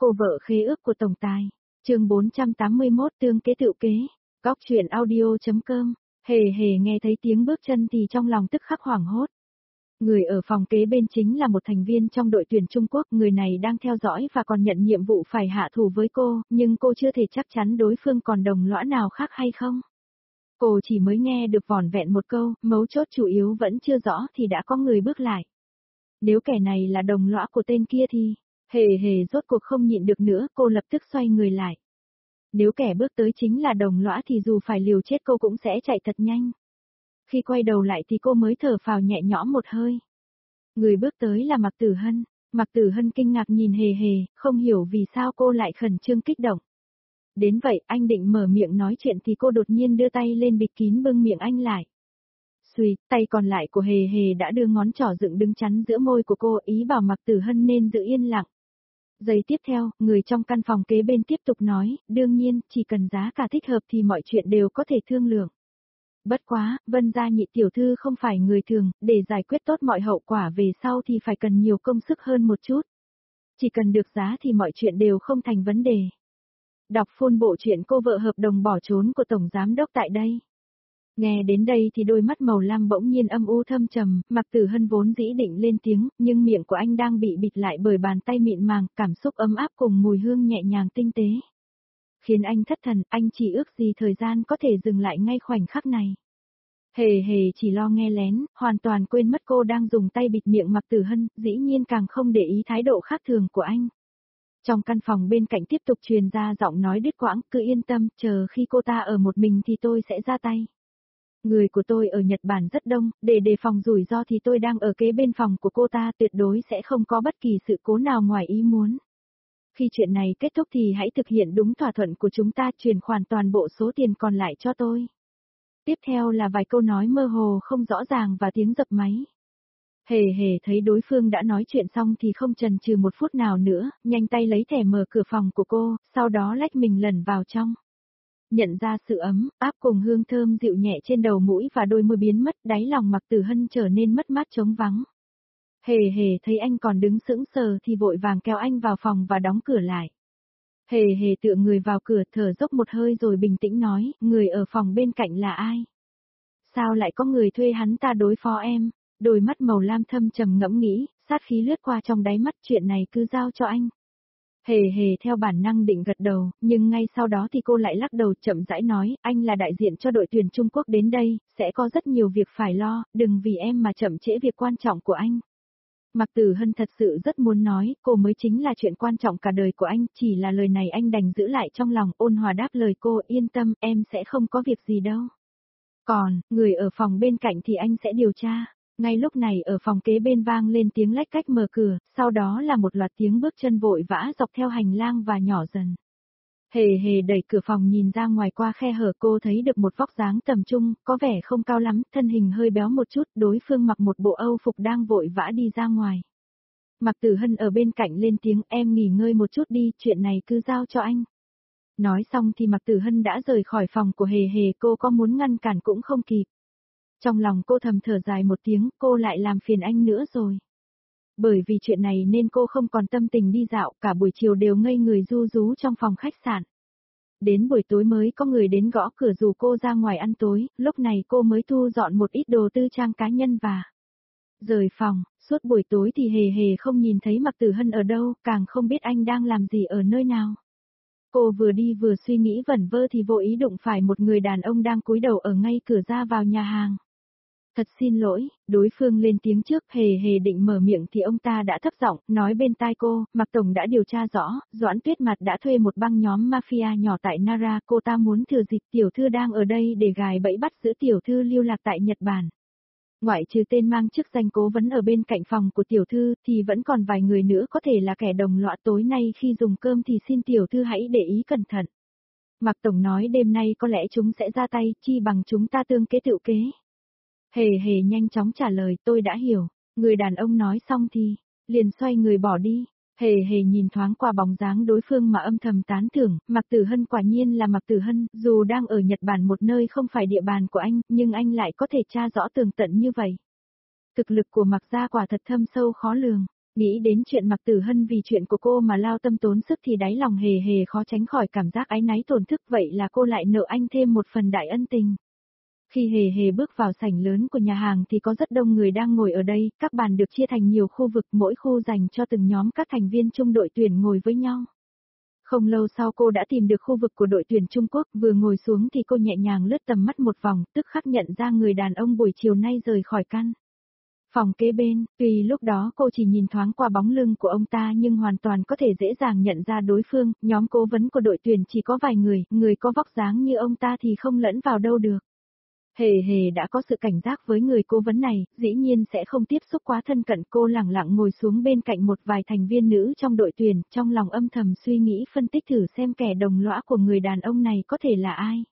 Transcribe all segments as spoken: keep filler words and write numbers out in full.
Cô vợ khế ước của tổng tài. Chương bốn trăm tám mươi mốt tương kế tựu kế. Góc truyện audio chấm com. Hề hề nghe thấy tiếng bước chân thì trong lòng tức khắc hoảng hốt. Người ở phòng kế bên chính là một thành viên trong đội tuyển Trung Quốc, người này đang theo dõi và còn nhận nhiệm vụ phải hạ thủ với cô, nhưng cô chưa thể chắc chắn đối phương còn đồng lõa nào khác hay không. Cô chỉ mới nghe được vỏn vẹn một câu, mấu chốt chủ yếu vẫn chưa rõ thì đã có người bước lại. Nếu kẻ này là đồng lõa của tên kia thì, hề hề rốt cuộc không nhịn được nữa, cô lập tức xoay người lại. Nếu kẻ bước tới chính là đồng lõa thì dù phải liều chết cô cũng sẽ chạy thật nhanh. Khi quay đầu lại thì cô mới thở phào nhẹ nhõm một hơi. Người bước tới là Mạc Tử Hân. Mạc Tử Hân kinh ngạc nhìn hề hề, không hiểu vì sao cô lại khẩn trương kích động. Đến vậy, anh định mở miệng nói chuyện thì cô đột nhiên đưa tay lên bịt kín bưng miệng anh lại. Xuy, tay còn lại của hề hề đã đưa ngón trỏ dựng đứng chắn giữa môi của cô, ý bảo Mạc Tử Hân nên giữ yên lặng. Giây tiếp theo, người trong căn phòng kế bên tiếp tục nói, đương nhiên, chỉ cần giá cả thích hợp thì mọi chuyện đều có thể thương lượng. Bất quá, Vân gia nhị tiểu thư không phải người thường, để giải quyết tốt mọi hậu quả về sau thì phải cần nhiều công sức hơn một chút. Chỉ cần được giá thì mọi chuyện đều không thành vấn đề. Đọc full bộ truyện Cô vợ hợp đồng bỏ trốn của Tổng Giám đốc tại đây. Nghe đến đây thì đôi mắt màu lam bỗng nhiên âm u thâm trầm, Mạc Tử Hân vốn dĩ định lên tiếng, nhưng miệng của anh đang bị bịt lại bởi bàn tay mịn màng, cảm xúc ấm áp cùng mùi hương nhẹ nhàng tinh tế. Khiến anh thất thần, anh chỉ ước gì thời gian có thể dừng lại ngay khoảnh khắc này. Hề hề chỉ lo nghe lén, hoàn toàn quên mất cô đang dùng tay bịt miệng Mạc Tử Hân, dĩ nhiên càng không để ý thái độ khác thường của anh. Trong căn phòng bên cạnh tiếp tục truyền ra giọng nói đứt quãng, cứ yên tâm, chờ khi cô ta ở một mình thì tôi sẽ ra tay. Người của tôi ở Nhật Bản rất đông, để đề phòng rủi ro thì tôi đang ở kế bên phòng của cô ta, tuyệt đối sẽ không có bất kỳ sự cố nào ngoài ý muốn. Khi chuyện này kết thúc thì hãy thực hiện đúng thỏa thuận của chúng ta, chuyển khoản toàn bộ số tiền còn lại cho tôi. Tiếp theo là vài câu nói mơ hồ không rõ ràng và tiếng dập máy. Hề hề thấy đối phương đã nói chuyện xong thì không chần chừ một phút nào nữa, nhanh tay lấy thẻ mở cửa phòng của cô, sau đó lách mình lẩn vào trong. Nhận ra sự ấm, áp cùng hương thơm dịu nhẹ trên đầu mũi và đôi môi biến mất, đáy lòng Mạc Tử Hân trở nên mất mát trống vắng. Hề hề thấy anh còn đứng sững sờ thì vội vàng kéo anh vào phòng và đóng cửa lại. Hề hề tựa người vào cửa, thở dốc một hơi rồi bình tĩnh nói, người ở phòng bên cạnh là ai? Sao lại có người thuê hắn ta đối phó em? Đôi mắt màu lam thâm trầm ngẫm nghĩ, sát khí lướt qua trong đáy mắt, chuyện này cứ giao cho anh. Hề hề theo bản năng định gật đầu, nhưng ngay sau đó thì cô lại lắc đầu chậm rãi nói, anh là đại diện cho đội tuyển Trung Quốc đến đây, sẽ có rất nhiều việc phải lo, đừng vì em mà chậm trễ việc quan trọng của anh. Mạc Tử Hân thật sự rất muốn nói, cô mới chính là chuyện quan trọng cả đời của anh, chỉ là lời này anh đành giữ lại trong lòng, ôn hòa đáp lời cô, yên tâm, em sẽ không có việc gì đâu. Còn, người ở phòng bên cạnh thì anh sẽ điều tra. Ngay lúc này ở phòng kế bên vang lên tiếng lách cách mở cửa, sau đó là một loạt tiếng bước chân vội vã dọc theo hành lang và nhỏ dần. Hề hề đẩy cửa phòng nhìn ra ngoài qua khe hở, cô thấy được một vóc dáng tầm trung, có vẻ không cao lắm, thân hình hơi béo một chút, đối phương mặc một bộ âu phục đang vội vã đi ra ngoài. Mạc Tử Hân ở bên cạnh lên tiếng, em nghỉ ngơi một chút đi, chuyện này cứ giao cho anh. Nói xong thì Mạc Tử Hân đã rời khỏi phòng của hề hề, cô có muốn ngăn cản cũng không kịp. Trong lòng cô thầm thở dài một tiếng, cô lại làm phiền anh nữa rồi. Bởi vì chuyện này nên cô không còn tâm tình đi dạo, cả buổi chiều đều ngây người ru rú trong phòng khách sạn. Đến buổi tối mới có người đến gõ cửa rủ cô ra ngoài ăn tối, lúc này cô mới thu dọn một ít đồ tư trang cá nhân và rời phòng. Suốt buổi tối thì hề hề không nhìn thấy Mạc Tử Hân ở đâu, càng không biết anh đang làm gì ở nơi nào. Cô vừa đi vừa suy nghĩ vẩn vơ thì vô ý đụng phải một người đàn ông đang cúi đầu ở ngay cửa ra vào nhà hàng. Thật xin lỗi, đối phương lên tiếng trước, hề hề định mở miệng thì ông ta đã thấp giọng, nói bên tai cô, Mạc Tổng đã điều tra rõ, Doãn Tuyết Mạt đã thuê một băng nhóm mafia nhỏ tại Nara, cô ta muốn thừa dịp tiểu thư đang ở đây để gài bẫy bắt giữ tiểu thư lưu lạc tại Nhật Bản. Ngoại trừ tên mang chức danh cố vấn ở bên cạnh phòng của tiểu thư, thì vẫn còn vài người nữa có thể là kẻ đồng lõa, tối nay khi dùng cơm thì xin tiểu thư hãy để ý cẩn thận. Mạc Tổng nói đêm nay có lẽ chúng sẽ ra tay, chi bằng chúng ta tương kế tựu kế. Hề hề nhanh chóng trả lời, tôi đã hiểu. Người đàn ông nói xong thì liền xoay người bỏ đi. Hề hề nhìn thoáng qua bóng dáng đối phương mà âm thầm tán thưởng, Mạc Tử Hân quả nhiên là Mạc Tử Hân, dù đang ở Nhật Bản một nơi không phải địa bàn của anh, nhưng anh lại có thể tra rõ tường tận như vậy. Thực lực của Mạc gia quả thật thâm sâu khó lường. Nghĩ đến chuyện Mạc Tử Hân vì chuyện của cô mà lao tâm tốn sức thì đáy lòng hề hề khó tránh khỏi cảm giác áy náy tổn thức, vậy là cô lại nợ anh thêm một phần đại ân tình. Khi hề hề bước vào sảnh lớn của nhà hàng thì có rất đông người đang ngồi ở đây, các bàn được chia thành nhiều khu vực, mỗi khu dành cho từng nhóm các thành viên chung đội tuyển ngồi với nhau. Không lâu sau cô đã tìm được khu vực của đội tuyển Trung Quốc, vừa ngồi xuống thì cô nhẹ nhàng lướt tầm mắt một vòng, tức khắc nhận ra người đàn ông buổi chiều nay rời khỏi căn phòng kế bên, tuy lúc đó cô chỉ nhìn thoáng qua bóng lưng của ông ta nhưng hoàn toàn có thể dễ dàng nhận ra đối phương, nhóm cố vấn của đội tuyển chỉ có vài người, người có vóc dáng như ông ta thì không lẫn vào đâu được. Hề hề đã có sự cảnh giác với người cố vấn này, dĩ nhiên sẽ không tiếp xúc quá thân cận, cô lẳng lặng ngồi xuống bên cạnh một vài thành viên nữ trong đội tuyển, trong lòng âm thầm suy nghĩ phân tích thử xem kẻ đồng lõa của người đàn ông này có thể là ai.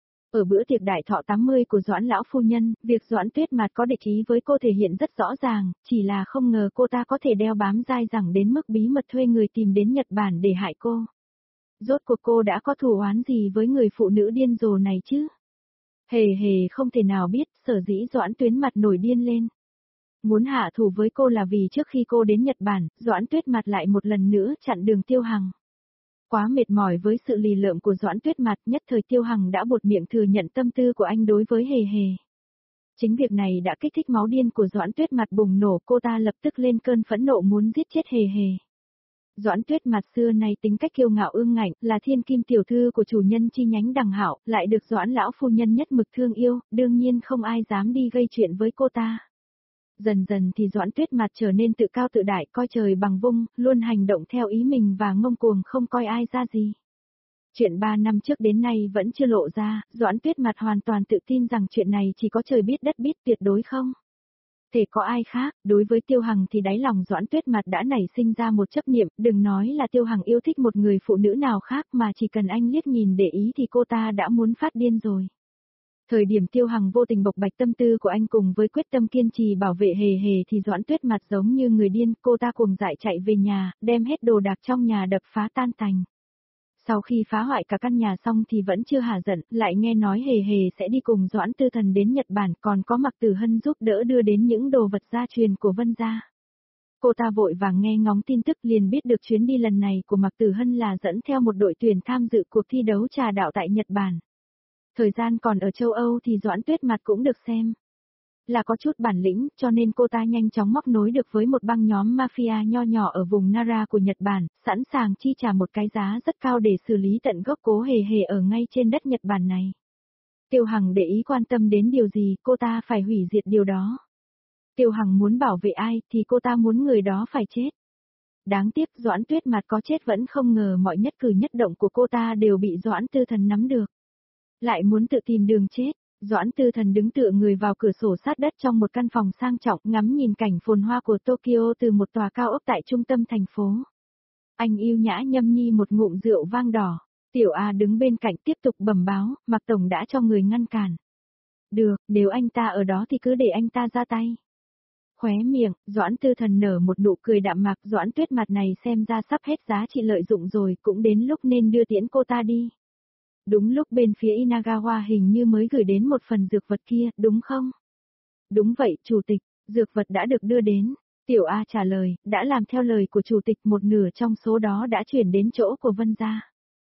Ở bữa tiệc đại thọ tám mươi của Doãn lão phu nhân, việc Doãn Tuyết Mạt có địch ý với cô thể hiện rất rõ ràng, chỉ là không ngờ cô ta có thể đeo bám dai dẳng đến mức bí mật thuê người tìm đến Nhật Bản để hại cô. Rốt cuộc cô đã có thù oán gì với người phụ nữ điên rồ này chứ? Hề hề không thể nào biết, sở dĩ Doãn Tuyết Mạt nổi điên lên. Muốn hạ thủ với cô là vì trước khi cô đến Nhật Bản, Doãn Tuyết Mạt lại một lần nữa chặn đường Tiêu Hằng. Quá mệt mỏi với sự lì lợm của Doãn Tuyết Mạt, nhất thời Tiêu Hằng đã buột miệng thừa nhận tâm tư của anh đối với hề hề. Chính việc này đã kích thích máu điên của Doãn Tuyết Mạt bùng nổ, cô ta lập tức lên cơn phẫn nộ muốn giết chết hề hề. Doãn Tuyết Mạt xưa nay tính cách kiêu ngạo ương ngạnh, là thiên kim tiểu thư của chủ nhân chi nhánh Đằng Hạo, lại được Doãn lão phu nhân nhất mực thương yêu, đương nhiên không ai dám đi gây chuyện với cô ta. Dần dần thì Doãn Tuyết Mạt trở nên tự cao tự đại, coi trời bằng vung, luôn hành động theo ý mình và ngông cuồng không coi ai ra gì. Chuyện ba năm trước đến nay vẫn chưa lộ ra, Doãn Tuyết Mạt hoàn toàn tự tin rằng chuyện này chỉ có trời biết đất biết, tuyệt đối không thể có ai khác. Đối với Tiêu Hằng thì đáy lòng Doãn Tuyết Mạt đã nảy sinh ra một chấp niệm, đừng nói là Tiêu Hằng yêu thích một người phụ nữ nào khác mà chỉ cần anh liếc nhìn để ý thì cô ta đã muốn phát điên rồi. Thời điểm Tiêu Hằng vô tình bộc bạch tâm tư của anh cùng với quyết tâm kiên trì bảo vệ hề hề thì Doãn Tuyết Mạt giống như người điên, cô ta cuồng dại chạy về nhà, đem hết đồ đạc trong nhà đập phá tan tành. Sau khi phá hoại cả căn nhà xong thì vẫn chưa hả giận, lại nghe nói hề hề sẽ đi cùng Doãn Tư Thần đến Nhật Bản, còn có Mạc Tử Hân giúp đỡ đưa đến những đồ vật gia truyền của Vân gia. Cô ta vội vàng nghe ngóng tin tức liền biết được chuyến đi lần này của Mạc Tử Hân là dẫn theo một đội tuyển tham dự cuộc thi đấu trà đạo tại Nhật Bản. Thời gian còn ở châu Âu thì Doãn Tuyết Mạt cũng được xem là có chút bản lĩnh, cho nên cô ta nhanh chóng móc nối được với một băng nhóm mafia nho nhỏ ở vùng Nara của Nhật Bản, sẵn sàng chi trả một cái giá rất cao để xử lý tận gốc Cố Hề Hề ở ngay trên đất Nhật Bản này. Tiêu Hằng để ý quan tâm đến điều gì, cô ta phải hủy diệt điều đó. Tiêu Hằng muốn bảo vệ ai thì cô ta muốn người đó phải chết. Đáng tiếc Doãn Tuyết Mạt có chết vẫn không ngờ mọi nhất cử nhất động của cô ta đều bị Doãn Tư Thần nắm được. Lại muốn tự tìm đường chết. Doãn Tư Thần đứng tựa người vào cửa sổ sát đất trong một căn phòng sang trọng, ngắm nhìn cảnh phồn hoa của Tokyo từ một tòa cao ốc tại trung tâm thành phố. Anh yêu nhã nhâm nhi một ngụm rượu vang đỏ. Tiểu A đứng bên cạnh tiếp tục bẩm báo, Mạc Tổng đã cho người ngăn cản. Được, nếu anh ta ở đó thì cứ để anh ta ra tay. Khóe miệng, Doãn Tư Thần nở một nụ cười đạm mạc, Doãn Tuyết Mạt này xem ra sắp hết giá trị lợi dụng rồi, cũng đến lúc nên đưa tiễn cô ta đi. Đúng lúc bên phía Inagawa hình như mới gửi đến một phần dược vật kia, đúng không? Đúng vậy, Chủ tịch, dược vật đã được đưa đến. Tiểu A trả lời, đã làm theo lời của Chủ tịch, một nửa trong số đó đã chuyển đến chỗ của Vân gia.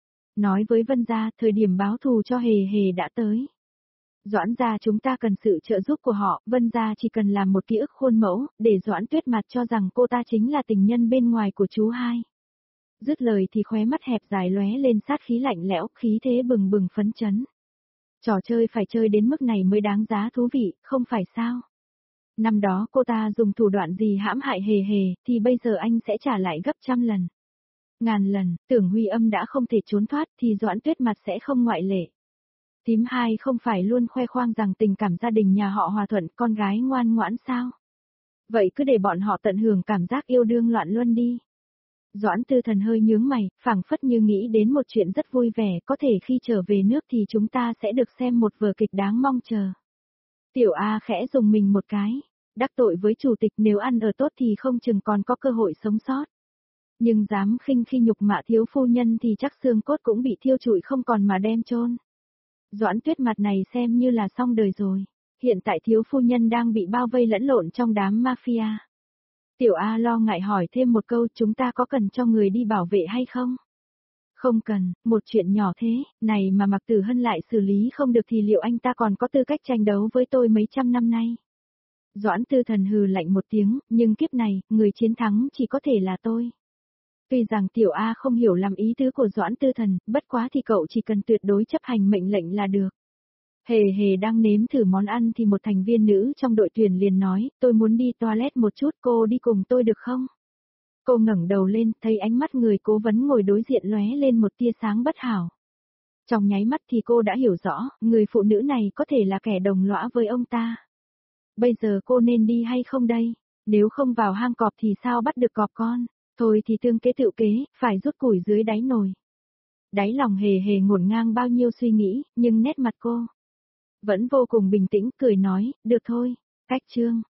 Nói với Vân gia, thời điểm báo thù cho Hề Hề đã tới. Doãn gia chúng ta cần sự trợ giúp của họ, Vân gia chỉ cần làm một ký ức khuôn mẫu, để Doãn Tuyết Mạt cho rằng cô ta chính là tình nhân bên ngoài của chú hai. Dứt lời thì khóe mắt hẹp dài lóe lên sát khí lạnh lẽo, khí thế bừng bừng phấn chấn. Trò chơi phải chơi đến mức này mới đáng giá thú vị, không phải sao? Năm đó cô ta dùng thủ đoạn gì hãm hại Hề Hề, thì bây giờ anh sẽ trả lại gấp trăm lần. Ngàn lần, Tưởng Huy Âm đã không thể trốn thoát thì Doãn Tuyết Mạt sẽ không ngoại lệ. Tím hai không phải luôn khoe khoang rằng tình cảm gia đình nhà họ hòa thuận, con gái ngoan ngoãn sao? Vậy cứ để bọn họ tận hưởng cảm giác yêu đương loạn luân đi. Doãn Tư Thần hơi nhướng mày, phảng phất như nghĩ đến một chuyện rất vui vẻ, có thể khi trở về nước thì chúng ta sẽ được xem một vở kịch đáng mong chờ. Tiểu A khẽ dùng mình một cái, đắc tội với chủ tịch, nếu ăn ở tốt thì không chừng còn có cơ hội sống sót. Nhưng dám khinh khi nhục mạ thiếu phu nhân thì chắc xương cốt cũng bị thiêu trụi không còn mà đem chôn. Doãn Tuyết Mạt này xem như là xong đời rồi. Hiện tại thiếu phu nhân đang bị bao vây lẫn lộn trong đám mafia. Tiểu A lo ngại hỏi thêm một câu, chúng ta có cần cho người đi bảo vệ hay không? Không cần, một chuyện nhỏ thế, này mà Mạc Tử Hân lại xử lý không được thì liệu anh ta còn có tư cách tranh đấu với tôi mấy trăm năm nay? Doãn Tư Thần hừ lạnh một tiếng, nhưng kiếp này, người chiến thắng chỉ có thể là tôi. Tuy rằng Tiểu A không hiểu làm ý tứ của Doãn Tư Thần, bất quá thì cậu chỉ cần tuyệt đối chấp hành mệnh lệnh là được. Hề hề đang nếm thử món ăn thì một thành viên nữ trong đội tuyển liền nói, tôi muốn đi toilet một chút, cô đi cùng tôi được không? Cô ngẩng đầu lên, thấy ánh mắt người cố vấn ngồi đối diện lóe lên một tia sáng bất hảo. Trong nháy mắt thì cô đã hiểu rõ, người phụ nữ này có thể là kẻ đồng lõa với ông ta. Bây giờ cô nên đi hay không đây? Nếu không vào hang cọp thì sao bắt được cọp con? Thôi thì tương kế tựu kế, phải rút củi dưới đáy nồi. Đáy lòng hề hề ngổn ngang bao nhiêu suy nghĩ, nhưng nét mặt cô vẫn vô cùng bình tĩnh, cười nói, được thôi, cách chương.